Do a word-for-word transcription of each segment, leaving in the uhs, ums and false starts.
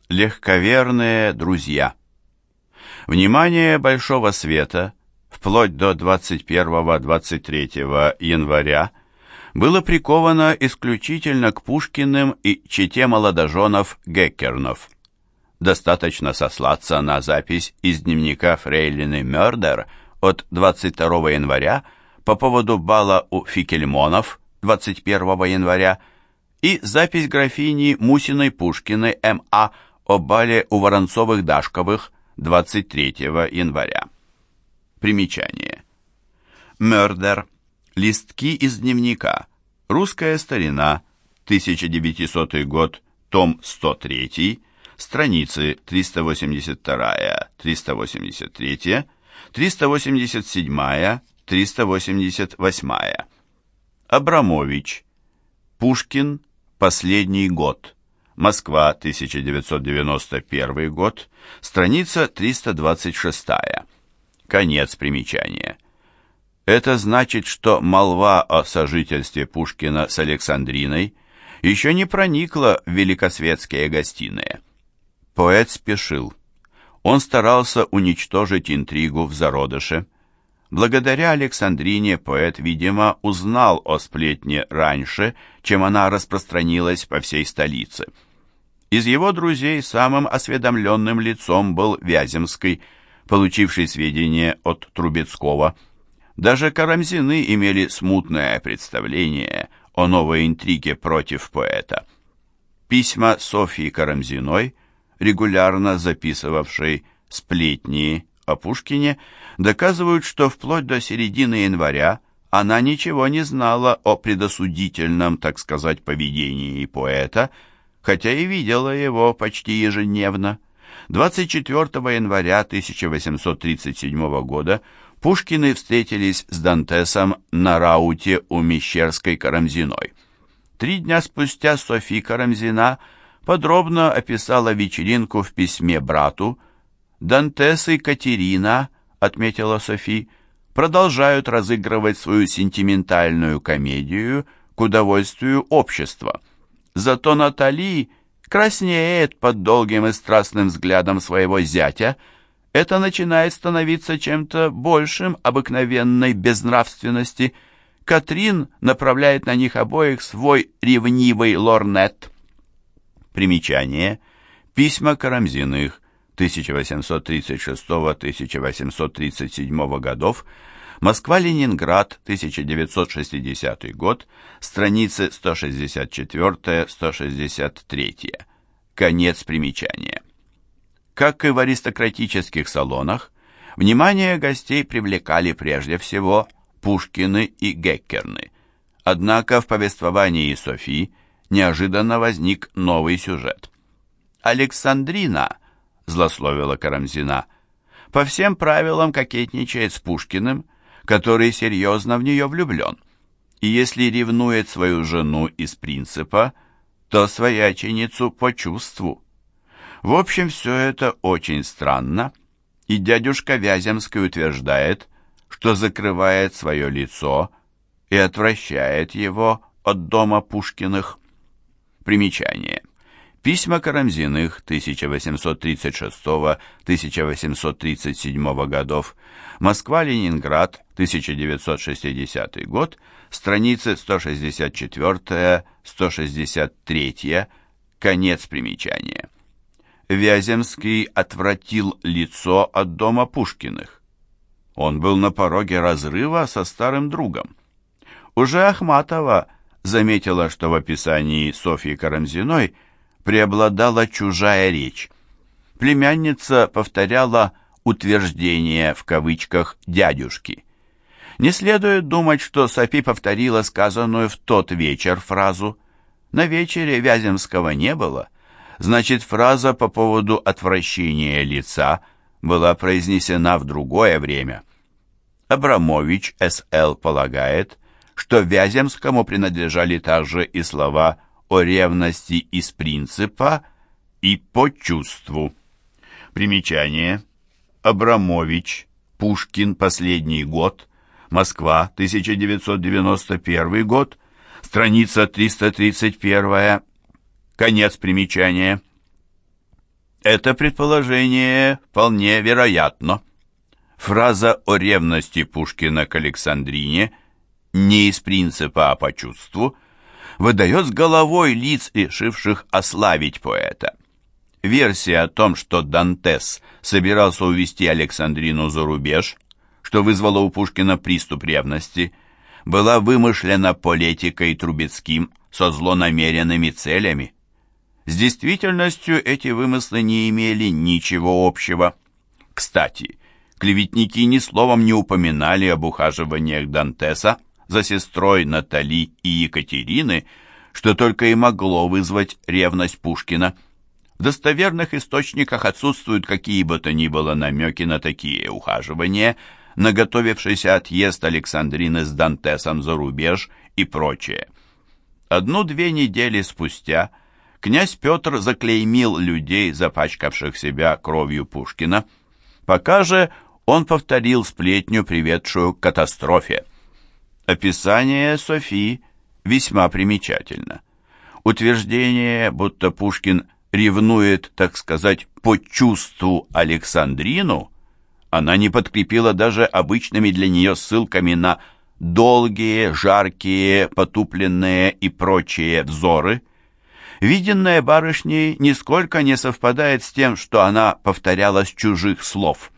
Легковерные друзья. Внимание большого света вплоть до двадцать первого-двадцать третьего января было приковано исключительно к Пушкиным и чете молодоженов Геккернов. Достаточно сослаться на запись из дневника фрейлины Мёрдер от двадцать второго января по поводу бала у Фикельмонов двадцать первого января и запись графини Мусиной-Пушкиной М А о бале у Воронцовых-Дашковых двадцать третьего января. Примечание. Мёрдер. Листки из дневника. Русская старина. тысяча девятисотый год. Том сто три. Страницы триста восемьдесят два — триста восемьдесят три, триста восемьдесят семь — триста восемьдесят восемь. Абрамович. Пушкин. Последний год. Москва, тысяча девятьсот девяносто первый год, страница триста двадцать шесть. Конец примечания. Это значит, что молва о сожительстве Пушкина с Александриной еще не проникла в великосветские гостиные. Поэт спешил. Он старался уничтожить интригу в зародыше. Благодаря Александрине поэт, видимо, узнал о сплетне раньше, чем она распространилась по всей столице. Из его друзей самым осведомленным лицом был Вяземский, получивший сведения от Трубецкого. Даже Карамзины имели смутное представление о новой интриге против поэта. Письма Софьи Карамзиной, регулярно записывавшей сплетни о Пушкине, доказывают, что вплоть до середины января она ничего не знала о предосудительном, так сказать, поведении поэта, хотя и видела его почти ежедневно. двадцать четвёртого января тысяча восемьсот тридцать седьмого года Пушкины встретились с Дантесом на рауте у Мещерской Карамзиной. Три дня спустя Софья Карамзина подробно описала вечеринку в письме брату. «Дантес и Катерина», — отметила Софи, — «продолжают разыгрывать свою сентиментальную комедию к удовольствию общества. Зато Натали краснеет под долгим и страстным взглядом своего зятя. Это начинает становиться чем-то большим обыкновенной безнравственности. Катрин направляет на них обоих свой ревнивый лорнет». Примечание. Письма Карамзиных тысяча восемьсот тридцать шестого — тысяча восемьсот тридцать седьмого годов, Москва-Ленинград, тысяча девятьсот шестидесятый год, страницы сто шестьдесят четыре — сто шестьдесят три. Конец примечания. Как и в аристократических салонах, внимание гостей привлекали прежде всего Пушкины и Геккерны. Однако в повествовании Софи неожиданно возник новый сюжет. «Александрина», — злословила Карамзина, — «по всем правилам кокетничает с Пушкиным, который серьезно в нее влюблен, и если ревнует свою жену из принципа, то свояченицу по чувству. В общем, все это очень странно, и дядюшка Вяземский утверждает, что закрывает свое лицо и отвращает его от дома Пушкиных». Примечание. Письма Карамзиных тысяча восемьсот тридцать шестого — тысяча восемьсот тридцать седьмого годов, Москва-Ленинград, тысяча девятьсот шестидесятый год, страницы сто шестьдесят четыре — сто шестьдесят три, конец примечания. Вяземский отвратил лицо от дома Пушкиных. Он был на пороге разрыва со старым другом. Уже Ахматова заметила, что в описании Софьи Карамзиной преобладала чужая речь. Племянница повторяла «утверждение» в кавычках дядюшки. Не следует думать, что Софи повторила сказанную в тот вечер фразу. На вечере Вяземского не было. Значит, фраза по поводу отвращения лица была произнесена в другое время. Абрамович С Л полагает, что Вяземскому принадлежали также и слова о ревности из принципа и по чувству. Примечание. Абрамович. Пушкин. Последний год. Москва. тысяча девятьсот девяносто первый год. Страница триста тридцать один. Конец примечания. Это предположение вполне вероятно. Фраза о ревности Пушкина к Александрине не из принципа, а по чувству выдает с головой лиц, решивших ославить поэта. Версия о том, что Дантес собирался увезти Александрину за рубеж, что вызвало у Пушкина приступ ревности, была вымышлена Полетикой и Трубецким со злонамеренными целями. С действительностью эти вымыслы не имели ничего общего. Кстати, клеветники ни словом не упоминали об ухаживаниях Дантеса за сестрой Натали и Екатерины, что только и могло вызвать ревность Пушкина. В достоверных источниках отсутствуют какие бы то ни было намеки на такие ухаживания, на готовившийся отъезд Александрины с Дантесом за рубеж и прочее. Одну-две недели спустя князь Петр заклеймил людей, запачкавших себя кровью Пушкина. Пока же он повторил сплетню, приведшую к катастрофе. Описание Софи весьма примечательно. Утверждение, будто Пушкин ревнует, так сказать, по чувству Александрину, она не подкрепила даже обычными для нее ссылками на долгие, жаркие, потупленные и прочие взоры. Виденное барышней нисколько не совпадает с тем, что она повторяла с чужих слов.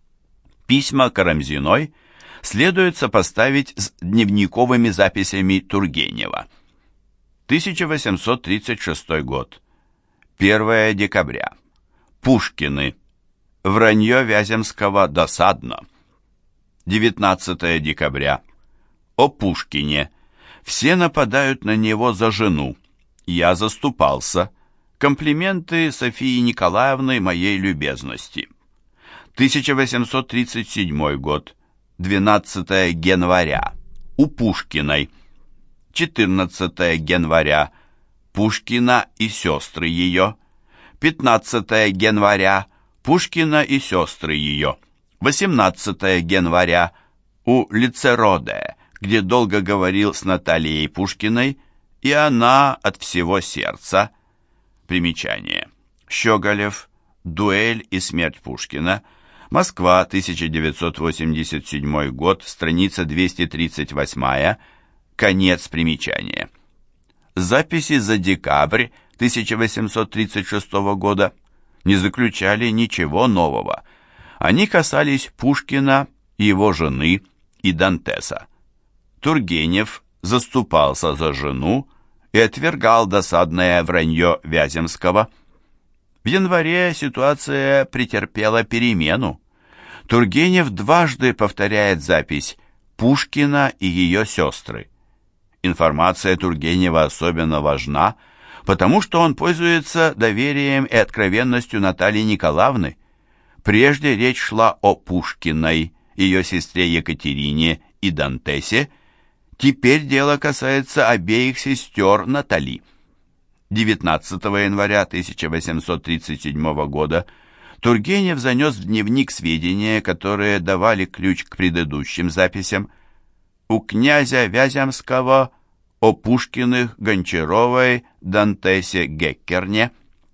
Письма Карамзиной следует сопоставить с дневниковыми записями Тургенева. тысяча восемьсот тридцать шестой год. первое декабря. Пушкины. Вранье Вяземского досадно. девятнадцатое декабря. О Пушкине. Все нападают на него за жену. Я заступался. Комплименты Софии Николаевны моей любезности. тысяча восемьсот тридцать седьмой год. двенадцатое января. У Пушкиной. четырнадцатое января. Пушкина и сестры ее. пятнадцатое января. Пушкина и сестры ее. восемнадцатое января. У Лицероде, где долго говорил с Натальей Пушкиной, и она от всего сердца. Примечание. Щеголев. Дуэль и смерть Пушкина. Москва, тысяча девятьсот восемьдесят седьмой год, страница двести тридцать восемь, конец примечания. Записи за декабрь тысяча восемьсот тридцать шестого года не заключали ничего нового. Они касались Пушкина, его жены и Дантеса. Тургенев заступался за жену и отвергал досадное вранье Вяземского. В январе ситуация претерпела перемену. Тургенев дважды повторяет запись «Пушкина и ее сестры». Информация Тургенева особенно важна, потому что он пользуется доверием и откровенностью Натальи Николаевны. Прежде речь шла о Пушкиной, ее сестре Екатерине и Дантесе. Теперь дело касается обеих сестер Натали. девятнадцатого января тысяча восемьсот тридцать седьмого года Тургенев занес в дневник сведения, которые давали ключ к предыдущим записям. У князя Вяземского о Пушкиных, Гончаровой, Дантесе, Геккерне.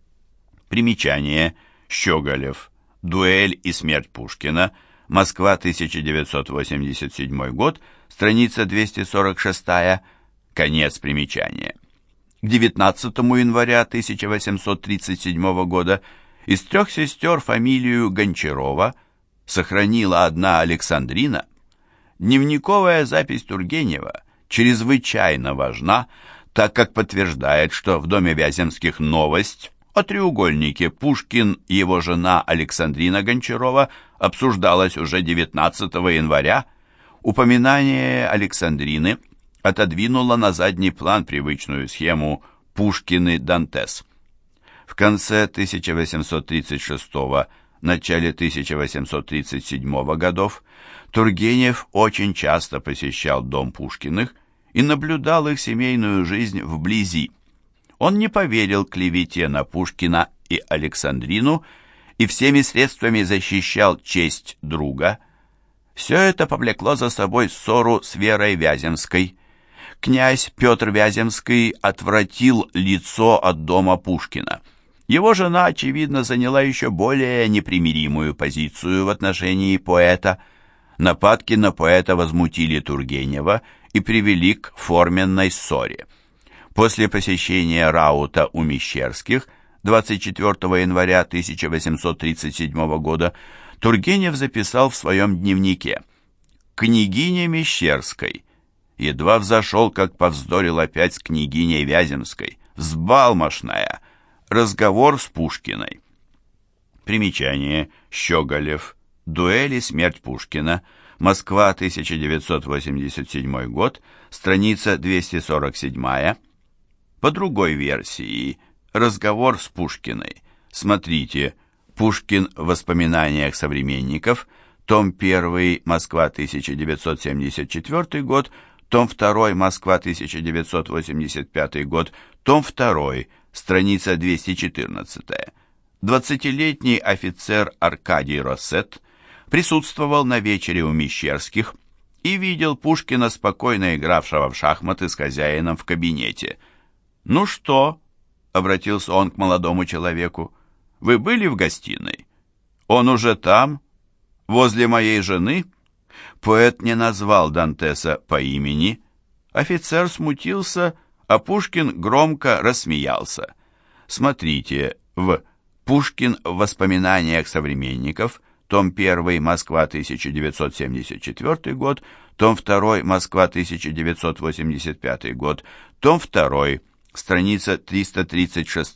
Примечание. Щеголев. Дуэль и смерть Пушкина. Москва, тысяча девятьсот восемьдесят седьмой год, страница двести сорок шесть, конец примечания. К девятнадцатому января тысяча восемьсот тридцать седьмого года из трех сестер фамилию Гончарова сохранила одна Александрина. Дневниковая запись Тургенева чрезвычайно важна, так как подтверждает, что в доме Вяземских новость о треугольнике Пушкин и его жена Александрина Гончарова обсуждалась уже девятнадцатого января. Упоминание Александрины отодвинуло на задний план привычную схему Пушкин-Дантес. В конце тысяча восемьсот тридцать шестого, начале тысяча восемьсот тридцать седьмого годов Тургенев очень часто посещал дом Пушкиных и наблюдал их семейную жизнь вблизи. Он не поверил клевете на Пушкина и Александрину и всеми средствами защищал честь друга. Все это повлекло за собой ссору с Верой Вяземской. Князь Петр Вяземский отвратил лицо от дома Пушкина. Его жена, очевидно, заняла еще более непримиримую позицию в отношении поэта. Нападки на поэта возмутили Тургенева и привели к форменной ссоре. После посещения раута у Мещерских двадцать четвёртого января тысяча восемьсот тридцать седьмого года Тургенев записал в своем дневнике: «Княгиня Мещерской. Едва взошел, как повздорил опять с княгиней Вяземской. Взбалмошная. Разговор с Пушкиной». Примечание. Щеголев. Дуэль и смерть Пушкина. Москва, тысяча девятьсот восемьдесят седьмой год. Страница двести сорок семь. По другой версии, разговор с Пушкиной. Смотрите. Пушкин в воспоминаниях современников. Том один. Москва, тысяча девятьсот семьдесят четвёртый год. Том два. Москва, тысяча девятьсот восемьдесят пятый год. Том два. Страница двести четырнадцать. Двадцатилетний офицер Аркадий Россет присутствовал на вечере у Мещерских и видел Пушкина, спокойно игравшего в шахматы с хозяином в кабинете. «Ну что?» — обратился он к молодому человеку. «Вы были в гостиной? Он уже там, возле моей жены?» Поэт не назвал Дантеса по имени. Офицер смутился, а Пушкин громко рассмеялся. Смотрите в «Пушкин в воспоминаниях современников», том один. Москва, тысяча девятьсот семьдесят четвёртый год, том два. Москва, тысяча девятьсот восемьдесят пятый год, том два. Страница триста тридцать шесть.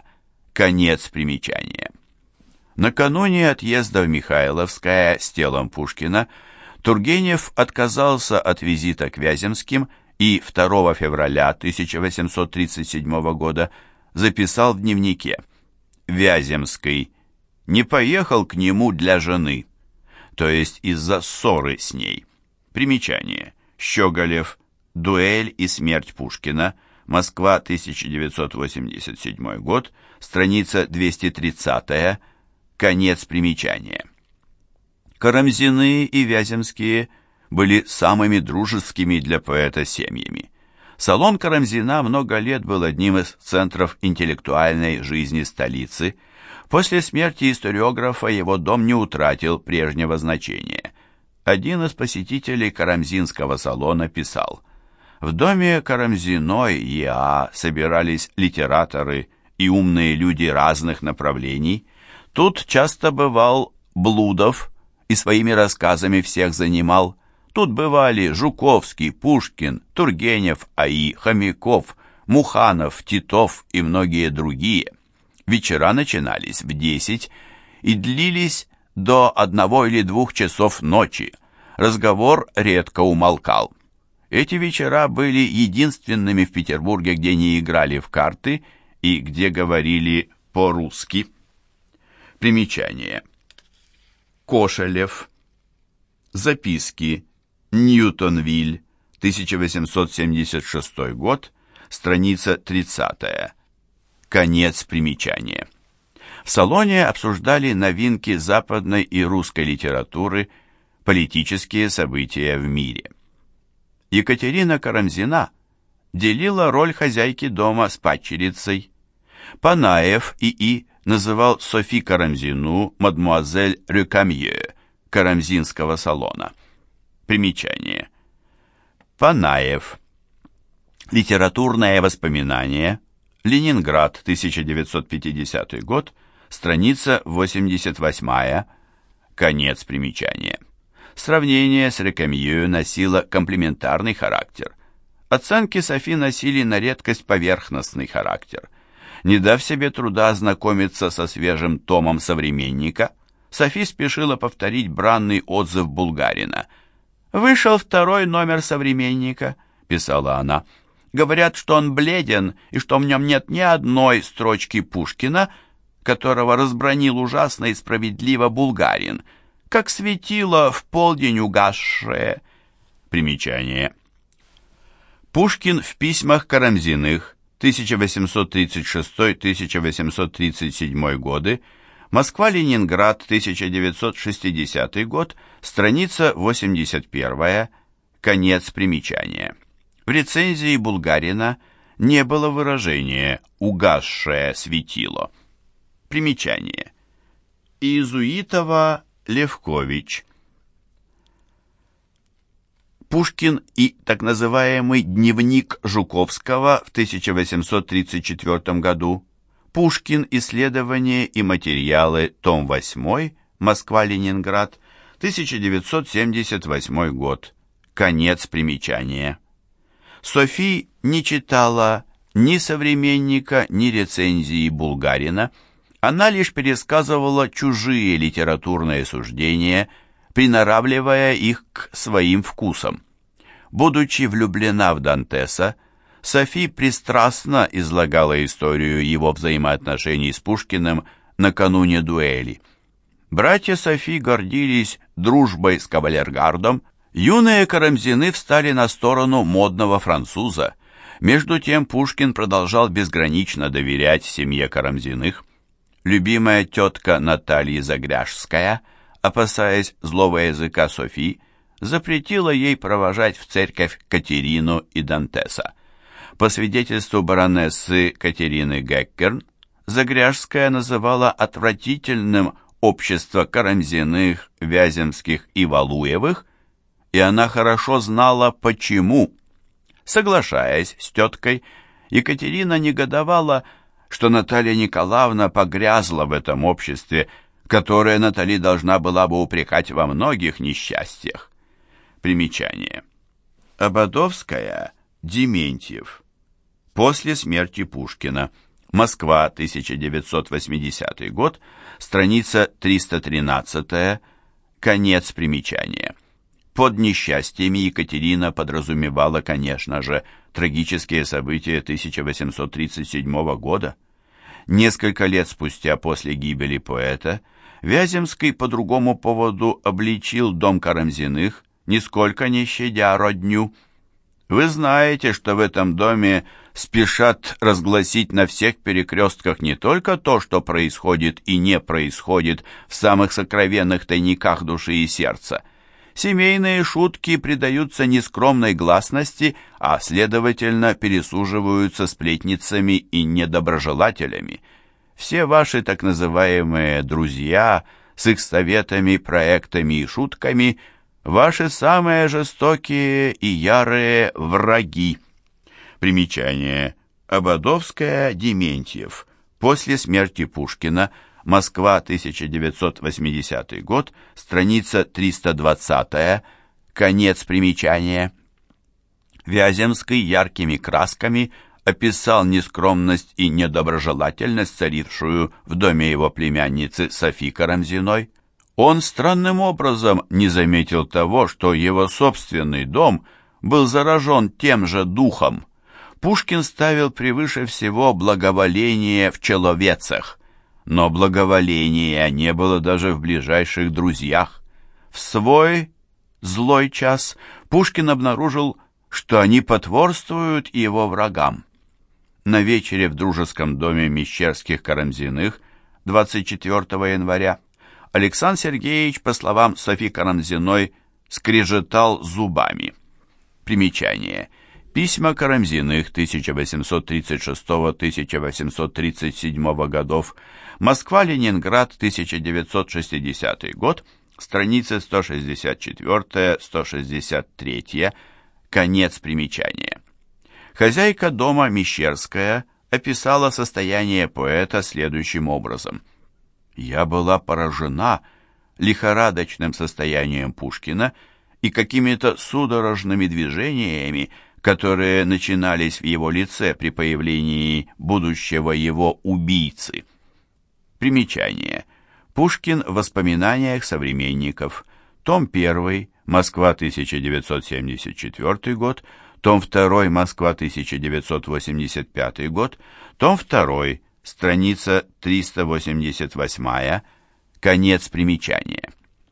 Конец примечания. Накануне отъезда в Михайловское с телом Пушкина Тургенев отказался от визита к Вяземским и второго февраля тысяча восемьсот тридцать седьмого года записал в дневнике: «Вяземский не поехал к нему для жены», то есть из-за ссоры с ней. Примечание. Щеголев. Дуэль и смерть Пушкина. Москва, тысяча девятьсот восемьдесят седьмой год. Страница двести тридцать. Конец примечания. Карамзины и Вяземские были самыми дружескими для поэта семьями. Салон Карамзина много лет был одним из центров интеллектуальной жизни столицы. После смерти историографа его дом не утратил прежнего значения. Один из посетителей Карамзинского салона писал: «В доме Карамзиной Е.А. собирались литераторы и умные люди разных направлений. Тут часто бывал Блудов и своими рассказами всех занимал. Тут бывали Жуковский, Пушкин, Тургенев, А И, Хомяков, Муханов, Титов и многие другие. Вечера начинались в десять и длились до одного или двух часов ночи. Разговор редко умолкал. Эти вечера были единственными в Петербурге, где не играли в карты и где говорили по-русски». Примечание. Кошелев. Записки. Ньютонвиль. тысяча восемьсот семьдесят шестой год. Страница тридцатая. Конец примечания. В салоне обсуждали новинки западной и русской литературы, политические события в мире. Екатерина Карамзина делила роль хозяйки дома с падчерицей. Панаев И И называл Софи Карамзину мадмуазель Рюкамье Карамзинского салона. Примечание. Панаев. Литературное воспоминание. Ленинград, тысяча девятьсот пятидесятый год, страница восемьдесят восемь. Конец примечания. Сравнение с Рюкамье носило комплиментарный характер. Оценки Софи носили на редкость поверхностный характер. Не дав себе труда ознакомиться со свежим томом «Современника», Софи спешила повторить бранный отзыв Булгарина. «Вышел второй номер «Современника», — писала она. «Говорят, что он бледен и что в нем нет ни одной строчки Пушкина, которого разбранил ужасно и справедливо Булгарин, как светило в полдень угасшее». Примечание. Пушкин в письмах Карамзиных, тысяча восемьсот тридцать шестой — тысяча восемьсот тридцать седьмой годы, Москва-Ленинград, тысяча девятьсот шестидесятый год, страница восемьдесят первая, конец примечания. В рецензии Булгарина не было выражения «угасшее светило». Примечание. Иезуитова Левкович. Пушкин и так называемый «Дневник Жуковского» в тысяча восемьсот тридцать четвёртом году. Пушкин. Исследования и материалы. Том восьмой. Москва-Ленинград. тысяча девятьсот семьдесят восьмой год. Конец примечания. Софи не читала ни «Современника», ни рецензии Булгарина. Она лишь пересказывала чужие литературные суждения, приноравливая их к своим вкусам. Будучи влюблена в Дантеса, Софи пристрастно излагала историю его взаимоотношений с Пушкиным накануне дуэли. Братья Софи гордились дружбой с кавалергардом, юные Карамзины встали на сторону модного француза. Между тем Пушкин продолжал безгранично доверять семье Карамзиных. Любимая тетка Наталья Загряжская, опасаясь злого языка Софи, запретила ей провожать в церковь Катерину и Дантеса. По свидетельству баронессы Катерины Геккерн, Загряжская называла отвратительным общество Карамзиных, Вяземских и Валуевых, и она хорошо знала, почему. Соглашаясь с теткой, Екатерина негодовала, что Наталья Николаевна погрязла в этом обществе, которое Натали должна была бы упрекать во многих несчастьях. Примечание. Ободовская, Дементьев. После смерти Пушкина. Москва, тысяча девятьсот восьмидесятый год, страница триста тринадцать, конец примечания. Под несчастьями Екатерина подразумевала, конечно же, трагические события тысяча восемьсот тридцать седьмого года. Несколько лет спустя после гибели поэта Вяземский по другому поводу обличил дом Карамзиных, нисколько не щадя родню. «Вы знаете, что в этом доме спешат разгласить на всех перекрестках не только то, что происходит и не происходит в самых сокровенных тайниках души и сердца. Семейные шутки придаются нескромной гласности, а, следовательно, пересуживаются сплетницами и недоброжелателями. Все ваши так называемые «друзья» с их советами, проектами и шутками – ваши самые жестокие и ярые враги». Примечание. Ободовская, Дементьев. После смерти Пушкина. Москва, тысяча девятьсот восьмидесятый год, страница триста двадцать, конец примечания. Вяземский яркими красками описал нескромность и недоброжелательность, царившую в доме его племянницы Софи Карамзиной. Он странным образом не заметил того, что его собственный дом был заражен тем же духом. Пушкин ставил превыше всего благоволение в человецах, но благоволения не было даже в ближайших друзьях. В свой злой час Пушкин обнаружил, что они потворствуют его врагам. На вечере в дружеском доме Мещерских Карамзиных двадцать четвёртого января Александр Сергеевич, по словам Софи Карамзиной, скрежетал зубами. Примечание. Письма Карамзиных тысяча восемьсот тридцать шестого — тысяча восемьсот тридцать седьмого годов. Москва-Ленинград, тысяча девятьсот шестидесятый год. Страницы сто шестьдесят четыре — сто шестьдесят три. Конец примечания. Хозяйка дома Мещерская описала состояние поэта следующим образом. «Я была поражена лихорадочным состоянием Пушкина и какими-то судорожными движениями, которые начинались в его лице при появлении будущего его убийцы». Примечание. Пушкин в воспоминаниях современников. Том один, Москва, тысяча девятьсот семьдесят четвёртый год. Том два, Москва, тысяча девятьсот восемьдесят пятый год. Том два, страница триста восемьдесят восемь, конец примечания.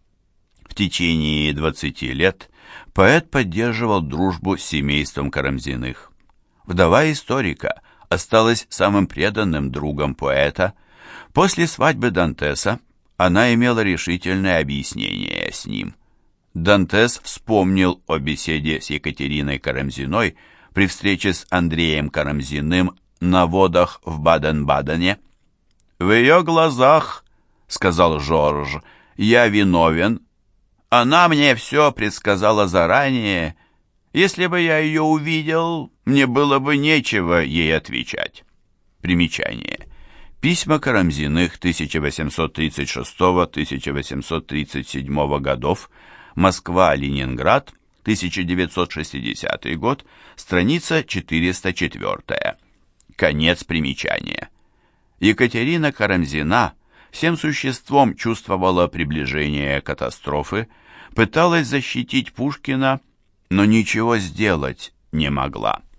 В течение двадцати лет поэт поддерживал дружбу с семейством Карамзиных. Вдова историка осталась самым преданным другом поэта. После свадьбы Дантеса она имела решительное объяснение с ним. Дантес вспомнил о беседе с Екатериной Карамзиной при встрече с Андреем Карамзиным на водах в Баден-Бадене. «В ее глазах, — сказал Жорж, — я виновен. Она мне все предсказала заранее. Если бы я ее увидел, мне было бы нечего ей отвечать». Примечание. Письма Карамзиных тысяча восемьсот тридцать шестого — тысяча восемьсот тридцать седьмого годов, Москва-Ленинград, тысяча девятьсот шестидесятый год, страница четыреста четыре. Конец примечания. Екатерина Карамзина всем существом чувствовала приближение катастрофы, пыталась защитить Пушкина, но ничего сделать не могла.